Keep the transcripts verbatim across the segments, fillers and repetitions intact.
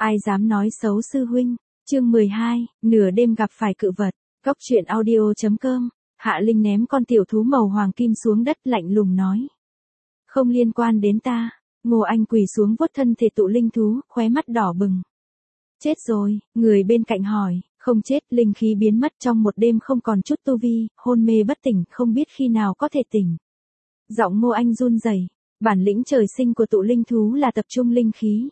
Ai dám nói xấu sư huynh, chương mười hai, nửa đêm gặp phải cự vật, Cốc truyện audio chấm com, Hạ Linh ném con tiểu thú màu hoàng kim xuống đất lạnh lùng nói. Không liên quan đến ta, Ngô Anh quỳ xuống vuốt thân thể tụ linh thú, khóe mắt đỏ bừng. Chết rồi, người bên cạnh hỏi, không chết, linh khí biến mất trong một đêm không còn chút tu vi, hôn mê bất tỉnh, không biết khi nào có thể tỉnh. Giọng Ngô Anh run rẩy, bản lĩnh trời sinh của tụ linh thú là tập trung linh khí.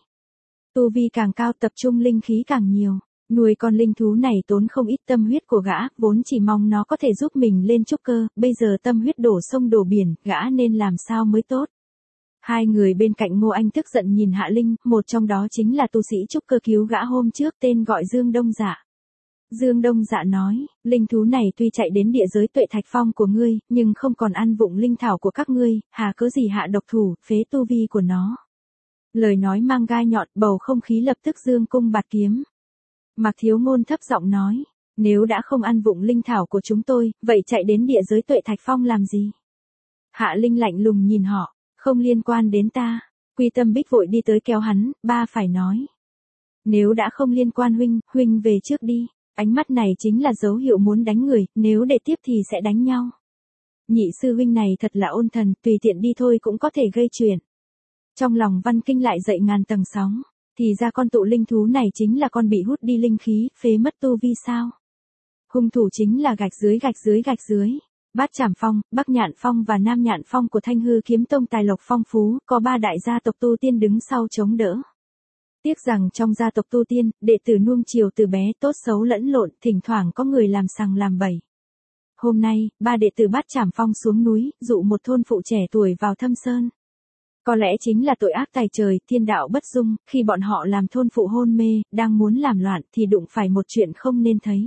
Tu vi càng cao tập trung linh khí càng nhiều, nuôi con linh thú này tốn không ít tâm huyết của gã, vốn chỉ mong nó có thể giúp mình lên trúc cơ, bây giờ tâm huyết đổ sông đổ biển, gã nên làm sao mới tốt. Hai người bên cạnh Ngô Anh tức giận nhìn Hạ Linh, một trong đó chính là tu sĩ trúc cơ cứu gã hôm trước tên gọi Dương Đông Dạ. Dương Đông Dạ nói, linh thú này tuy chạy đến địa giới Tuệ Thạch Phong của ngươi, nhưng không còn ăn vụng linh thảo của các ngươi, hà cớ gì hạ độc thủ, phế tu vi của nó. Lời nói mang gai nhọn, bầu không khí lập tức dương cung bạt kiếm. Mạc Thiếu Ngôn thấp giọng nói, nếu đã không ăn vụng linh thảo của chúng tôi, vậy chạy đến địa giới Tuệ Thạch Phong làm gì? Hạ Linh lạnh lùng nhìn họ, không liên quan đến ta. Quy Tâm Bích vội đi tới kéo hắn, ba phải nói. Nếu đã không liên quan huynh, huynh về trước đi. Ánh mắt này chính là dấu hiệu muốn đánh người, nếu để tiếp thì sẽ đánh nhau. Nhị sư huynh này thật là ôn thần, tùy tiện đi thôi cũng có thể gây chuyện. Trong lòng Văn Kinh lại dậy ngàn tầng sóng, thì ra con tụ linh thú này chính là con bị hút đi linh khí, phế mất tu vi sao? Hung thủ chính là gạch dưới gạch dưới gạch dưới. Bát Trảm Phong, Bắc Nhạn Phong và Nam Nhạn Phong của Thanh Hư Kiếm Tông tài lộc phong phú, có ba đại gia tộc tu tiên đứng sau chống đỡ. Tiếc rằng trong gia tộc tu tiên, đệ tử nuông chiều từ bé tốt xấu lẫn lộn, thỉnh thoảng có người làm sằng làm bậy. Hôm nay, ba đệ tử Bát Trảm Phong xuống núi, dụ một thôn phụ trẻ tuổi vào Thâm Sơn. Có lẽ chính là tội ác tày trời, thiên đạo bất dung, khi bọn họ làm thôn phụ hôn mê, đang muốn làm loạn thì đụng phải một chuyện không nên thấy.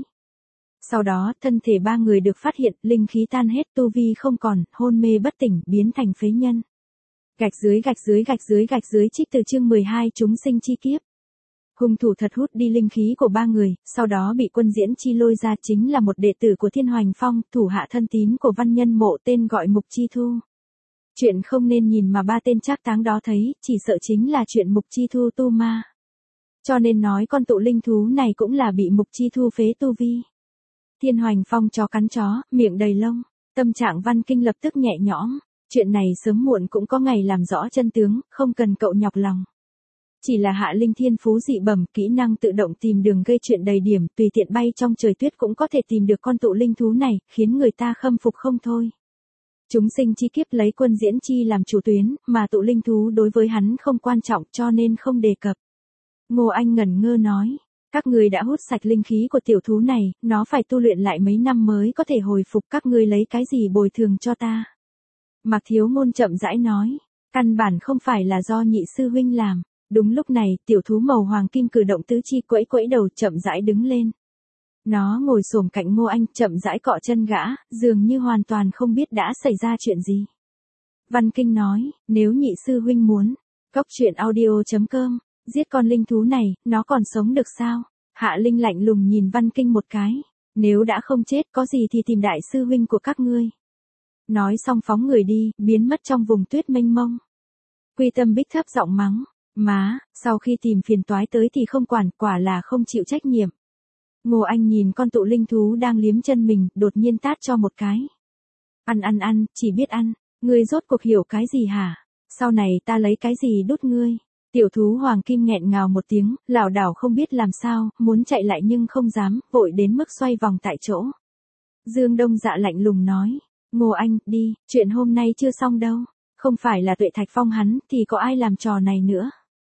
Sau đó, thân thể ba người được phát hiện, linh khí tan hết, tu vi không còn, hôn mê bất tỉnh, biến thành phế nhân. Gạch dưới gạch dưới gạch dưới gạch dưới trích từ chương mười hai chúng sinh chi kiếp. Hung thủ thật hút đi linh khí của ba người, sau đó bị Quân Diễn Chi lôi ra, chính là một đệ tử của Thiên Hoành Phong, thủ hạ thân tín của Văn Nhân Mộ tên gọi Mục Chi Thu. Chuyện không nên nhìn mà ba tên trác táng đó thấy, chỉ sợ chính là chuyện Mục Chi Thu tu ma. Cho nên nói con tụ linh thú này cũng là bị Mục Chi Thu phế tu vi. Thiên Hoành Phong chó cắn chó, miệng đầy lông, tâm trạng Văn Kinh lập tức nhẹ nhõm. Chuyện này sớm muộn cũng có ngày làm rõ chân tướng, không cần cậu nhọc lòng. Chỉ là Hạ Linh thiên phú dị bẩm, kỹ năng tự động tìm đường gây chuyện đầy điểm, tùy tiện bay trong trời tuyết cũng có thể tìm được con tụ linh thú này, khiến người ta khâm phục không thôi. Chúng sinh chi kiếp lấy Quân Diễn Chi làm chủ tuyến, mà tụ linh thú đối với hắn không quan trọng cho nên không đề cập. Ngô Anh ngẩn ngơ nói, các ngươi đã hút sạch linh khí của tiểu thú này, nó phải tu luyện lại mấy năm mới có thể hồi phục, các ngươi lấy cái gì bồi thường cho ta? Mạc Thiếu Ngôn chậm rãi nói, căn bản không phải là do nhị sư huynh làm. Đúng lúc này, tiểu thú màu hoàng kim cử động tứ chi quẫy quẫy đầu chậm rãi đứng lên. Nó ngồi xổm cạnh Ngô Anh, chậm rãi cọ chân gã, dường như hoàn toàn không biết đã xảy ra chuyện gì. Văn Kinh nói, nếu nhị sư huynh muốn, Cốc truyện audio chấm com, giết con linh thú này, nó còn sống được sao? Hạ Linh lạnh lùng nhìn Văn Kinh một cái, nếu đã không chết có gì thì tìm đại sư huynh của các ngươi. Nói xong phóng người đi, biến mất trong vùng tuyết mênh mông. Quy Tâm Bích thấp giọng mắng, má, sau khi tìm phiền toái tới thì không quản, quả là không chịu trách nhiệm. Ngô Anh nhìn con tụ linh thú đang liếm chân mình, đột nhiên tát cho một cái. Ăn ăn ăn, chỉ biết ăn, ngươi rốt cuộc hiểu cái gì hả? Sau này ta lấy cái gì đút ngươi? Tiểu thú hoàng kim nghẹn ngào một tiếng, lảo đảo không biết làm sao, muốn chạy lại nhưng không dám, vội đến mức xoay vòng tại chỗ. Dương Đông Dạ lạnh lùng nói, Ngô Anh, đi, chuyện hôm nay chưa xong đâu. Không phải là Tuệ Thạch Phong hắn, thì có ai làm trò này nữa.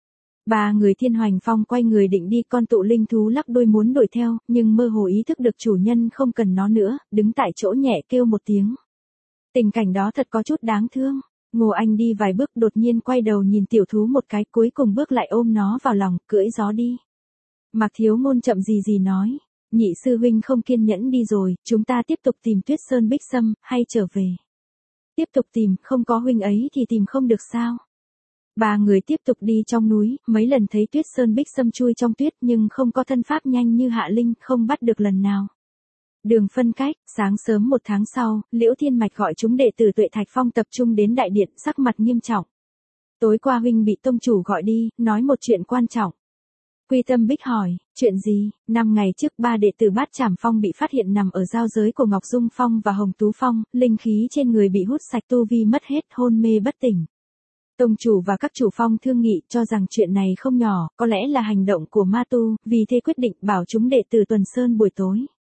Ba người Thiên Hoành Phong quay người định đi, con tụ linh thú lắc đuôi muốn đuổi theo, nhưng mơ hồ ý thức được chủ nhân không cần nó nữa, đứng tại chỗ nhẹ kêu một tiếng. Tình cảnh đó thật có chút đáng thương. Ngô Anh đi vài bước đột nhiên quay đầu nhìn tiểu thú một cái, cuối cùng bước lại ôm nó vào lòng, cưỡi gió đi. Mạc Thiếu Ngôn chậm gì gì nói, nhị sư huynh không kiên nhẫn đi rồi, chúng ta tiếp tục tìm Tuyết Sơn Bích Sâm, hay trở về. Tiếp tục tìm, không có huynh ấy thì tìm không được sao. Ba người tiếp tục đi trong núi, mấy lần thấy Tuyết Sơn Bích Sâm chui trong tuyết nhưng không có thân pháp nhanh như Hạ Linh, không bắt được lần nào. Đường phân cách, sáng sớm một tháng sau, Liễu Thiên Mạch gọi chúng đệ tử Tuệ Thạch Phong tập trung đến đại điện, sắc mặt nghiêm trọng. Tối qua huynh bị tông chủ gọi đi, nói một chuyện quan trọng. Quy Tâm Bích hỏi, chuyện gì? Năm ngày trước ba đệ tử Bát Trảm Phong bị phát hiện nằm ở giao giới của Ngọc Dung Phong và Hồng Tú Phong, linh khí trên người bị hút sạch, tu vi mất hết, hôn mê bất tỉnh. Tông chủ và các chủ phong thương nghị cho rằng chuyện này không nhỏ, có lẽ là hành động của ma tu, vì thế quyết định bảo chúng đệ tử tuần sơn buổi tối.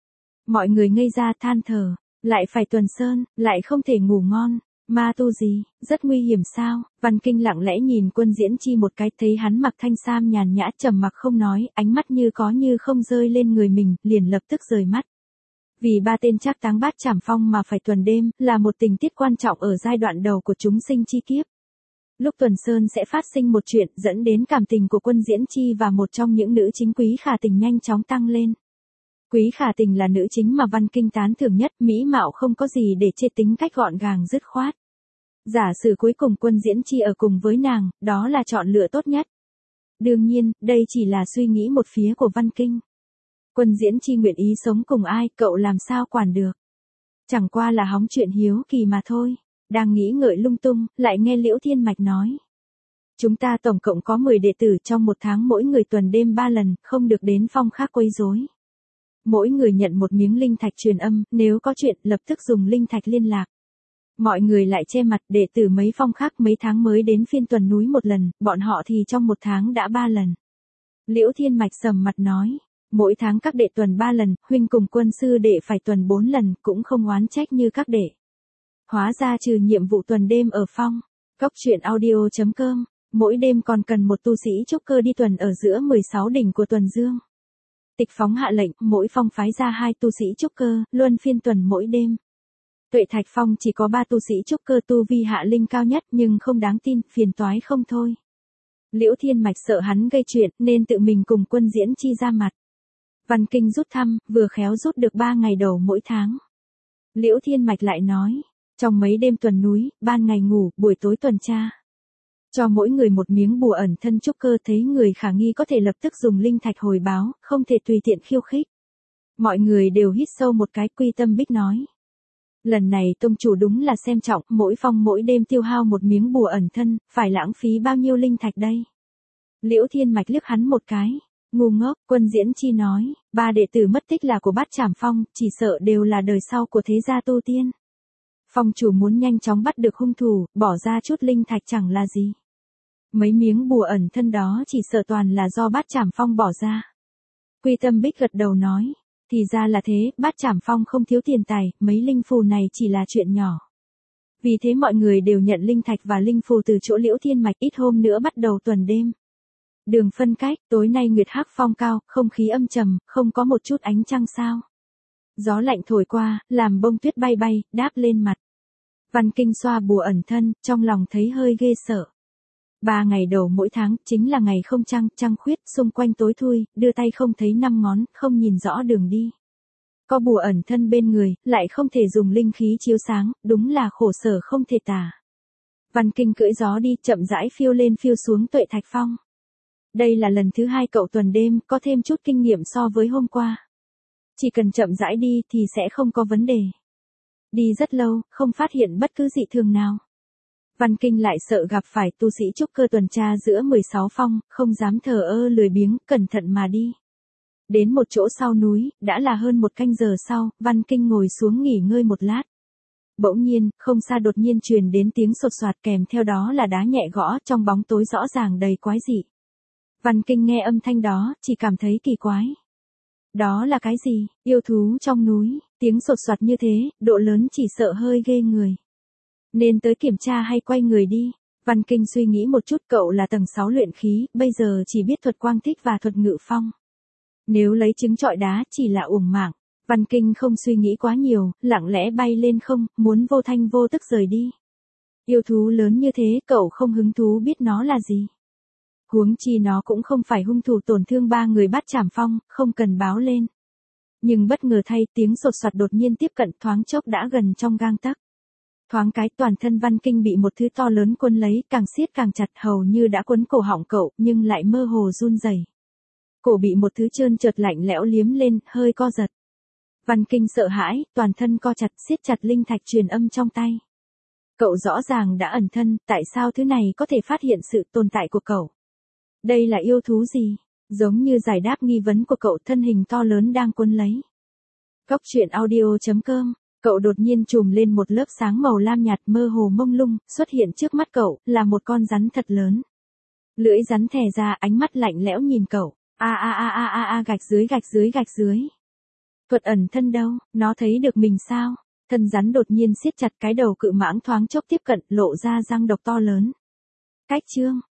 Mọi người ngây ra than thở, lại phải tuần sơn, lại không thể ngủ ngon. Ma tu gì, rất nguy hiểm sao? Văn Kinh lặng lẽ nhìn Quân Diễn Chi một cái, thấy hắn mặc thanh sam nhàn nhã trầm mặc không nói, ánh mắt như có như không rơi lên người mình, liền lập tức rời mắt. Vì ba tên trác táng Bát Trảm Phong mà phải tuần đêm, là một tình tiết quan trọng ở giai đoạn đầu của chúng sinh chi kiếp. Lúc tuần sơn sẽ phát sinh một chuyện dẫn đến cảm tình của Quân Diễn Chi và một trong những nữ chính Quý Khả Tình nhanh chóng tăng lên. Quý Khả Tình là nữ chính mà Văn Kinh tán thưởng nhất, mỹ mạo không có gì để chê, tính cách gọn gàng dứt khoát. Giả sử cuối cùng Quân Diễn Chi ở cùng với nàng, đó là chọn lựa tốt nhất. Đương nhiên, đây chỉ là suy nghĩ một phía của Văn Kinh. Quân Diễn Chi nguyện ý sống cùng ai, cậu làm sao quản được. Chẳng qua là hóng chuyện hiếu kỳ mà thôi. Đang nghĩ ngợi lung tung, lại nghe Liễu Thiên Mạch nói. Chúng ta tổng cộng có mười đệ tử, trong một tháng mỗi người tuần đêm ba lần, không được đến phong khác quấy rối. Mỗi người nhận một miếng linh thạch truyền âm, nếu có chuyện lập tức dùng linh thạch liên lạc. Mọi người lại che mặt, đệ tử mấy phong khác mấy tháng mới đến phiên tuần núi một lần, bọn họ thì trong một tháng đã ba lần. Liễu Thiên Mạch sầm mặt nói, mỗi tháng các đệ tuần ba lần, huynh cùng Quân sư đệ phải tuần bốn lần, cũng không oán trách như các đệ. Hóa ra trừ nhiệm vụ tuần đêm ở phong, cốc truyện audio chấm com, mỗi đêm còn cần một tu sĩ trúc cơ đi tuần ở giữa mười sáu đỉnh của tuần dương. Tịch Phóng hạ lệnh, mỗi phong phái ra hai tu sĩ trúc cơ, luân phiên tuần mỗi đêm. Tuệ Thạch Phong chỉ có ba tu sĩ trúc cơ, tu vi hạ linh cao nhất, nhưng không đáng tin, phiền toái không thôi. Liễu Thiên Mạch sợ hắn gây chuyện, nên tự mình cùng Quân Diễn Chi ra mặt. Văn Kinh rút thăm, vừa khéo rút được ba ngày đầu mỗi tháng. Liễu Thiên Mạch lại nói, trong mấy đêm tuần núi, ban ngày ngủ, buổi tối tuần tra. Cho mỗi người một miếng bùa ẩn thân trúc cơ, thấy người khả nghi có thể lập tức dùng linh thạch hồi báo, không thể tùy tiện khiêu khích. Mọi người đều hít sâu một cái. Quy Tâm Bích nói. Lần này tông chủ đúng là xem trọng, mỗi phong mỗi đêm tiêu hao một miếng bùa ẩn thân, phải lãng phí bao nhiêu linh thạch đây? Liễu Thiên Mạch liếc hắn một cái. Ngu ngốc. Quân Diễn Chi nói, ba đệ tử mất tích là của Bát Trảm Phong, chỉ sợ đều là đời sau của thế gia tu tiên. Phong chủ muốn nhanh chóng bắt được hung thủ, bỏ ra chút linh thạch chẳng là gì. Mấy miếng bùa ẩn thân đó chỉ sợ toàn là do Bát Trảm Phong bỏ ra. Quy Tâm Bích gật đầu nói, thì ra là thế, Bát Trảm Phong không thiếu tiền tài, mấy linh phù này chỉ là chuyện nhỏ. Vì thế mọi người đều nhận linh thạch và linh phù từ chỗ Liễu Thiên Mạch, ít hôm nữa bắt đầu tuần đêm. Đường phân cách, tối nay nguyệt hắc phong cao, không khí âm trầm, không có một chút ánh trăng sao. Gió lạnh thổi qua, làm bông tuyết bay bay, đáp lên mặt. Văn Kinh xoa bùa ẩn thân, trong lòng thấy hơi ghê sợ. Ba ngày đầu mỗi tháng, chính là ngày không trăng, trăng khuyết, xung quanh tối thui, đưa tay không thấy năm ngón, không nhìn rõ đường đi. Có bùa ẩn thân bên người, lại không thể dùng linh khí chiếu sáng, đúng là khổ sở không thể tả. Văn Kinh cưỡi gió đi, chậm rãi phiêu lên phiêu xuống Tuệ Thạch Phong. Đây là lần thứ hai cậu tuần đêm, có thêm chút kinh nghiệm so với hôm qua. Chỉ cần chậm rãi đi thì sẽ không có vấn đề. Đi rất lâu, không phát hiện bất cứ dị thường nào. Văn Kinh lại sợ gặp phải tu sĩ trúc cơ tuần tra giữa mười sáu phong, không dám thờ ơ lười biếng, cẩn thận mà đi. Đến một chỗ sau núi, đã là hơn một canh giờ sau, Văn Kinh ngồi xuống nghỉ ngơi một lát. Bỗng nhiên, không xa đột nhiên truyền đến tiếng sột soạt, kèm theo đó là đá nhẹ gõ, trong bóng tối rõ ràng đầy quái dị. Văn Kinh nghe âm thanh đó, chỉ cảm thấy kỳ quái. Đó là cái gì? Yêu thú trong núi, tiếng sột soạt như thế, độ lớn chỉ sợ hơi ghê người. Nên tới kiểm tra hay quay người đi? Văn Kinh suy nghĩ một chút, cậu là tầng sáu luyện khí, bây giờ chỉ biết thuật quang thích và thuật ngự phong. Nếu lấy trứng trọi đá chỉ là uổng mạng. Văn Kinh không suy nghĩ quá nhiều, lặng lẽ bay lên không, muốn vô thanh vô tức rời đi. Yêu thú lớn như thế, cậu không hứng thú biết nó là gì. Huống chi nó cũng không phải hung thủ tổn thương ba người Bát Trảm Phong, không cần báo lên. Nhưng bất ngờ thay, tiếng sột soạt đột nhiên tiếp cận, thoáng chốc đã gần trong gang tấc. Thoáng cái toàn thân Văn Kinh bị một thứ to lớn quấn lấy, càng siết càng chặt, hầu như đã quấn cổ họng cậu, nhưng lại mơ hồ run rẩy. Cổ bị một thứ trơn trượt lạnh lẽo liếm lên, hơi co giật. Văn Kinh sợ hãi, toàn thân co chặt, siết chặt linh thạch truyền âm trong tay. Cậu rõ ràng đã ẩn thân, tại sao thứ này có thể phát hiện sự tồn tại của cậu? Đây là yêu thú gì? Giống như giải đáp nghi vấn của cậu, thân hình to lớn đang cuốn lấy. Cốc truyện audio chấm com. Cậu đột nhiên trùm lên một lớp sáng màu lam nhạt mơ hồ mông lung, xuất hiện trước mắt cậu, là một con rắn thật lớn. Lưỡi rắn thè ra, ánh mắt lạnh lẽo nhìn cậu. A a a a a a gạch dưới gạch dưới gạch dưới. Thuật ẩn thân đâu, nó thấy được mình sao? Thân rắn đột nhiên siết chặt, cái đầu cự mãng thoáng chốc tiếp cận, lộ ra răng độc to lớn. Cách chương